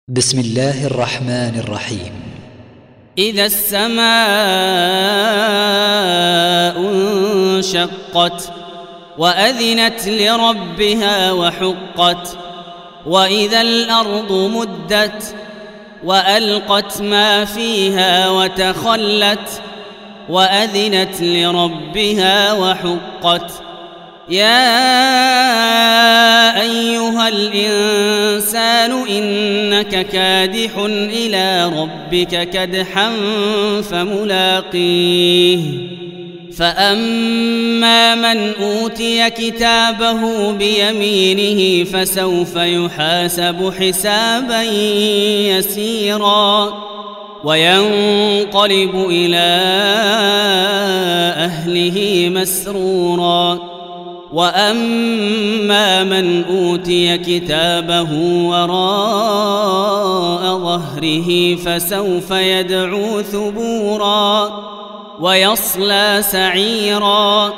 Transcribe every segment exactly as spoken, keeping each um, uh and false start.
بسم الله الرحمن الرحيم. إذا السماء انشقت وأذنت لربها وحقت وإذا الأرض مدت وألقت ما فيها وتخلت وأذنت لربها وحقت يا أيها الإنسان إنك كادح إلى ربك كدحا فملاقيه فأما من أوتي كتابه بيمينه فسوف يحاسب حسابا يسيرا وينقلب إلى أهله مسرورا وأما من أوتي كتابه وراء ظهره فسوف يدعو ثبورا ويصلى سعيرا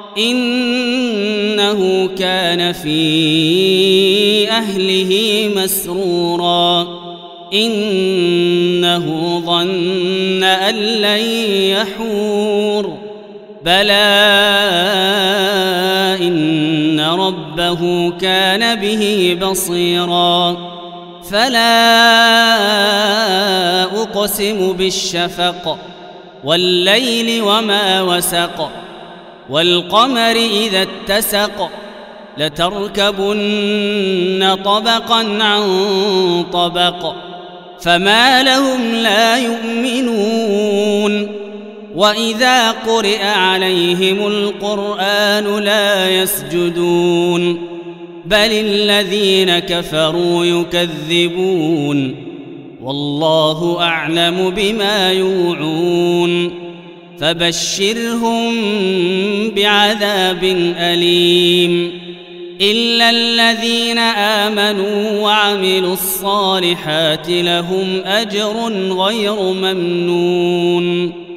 إنه كان في أهله مسرورا إنه ظن أن لن يحور بلى إن ربه كان به بصيرا فلا أقسم بالشفق والليل وما وسق والقمر إذا اتسق لتركبن طبقا عن طبق فما لهم لا يؤمنون وإذا قرئ عليهم القرآن لا يسجدون بل الذين كفروا يكذبون والله أعلم بما يوعون فبشرهم بعذاب أليم إلا الذين آمنوا وعملوا الصالحات لهم أجر غير ممنون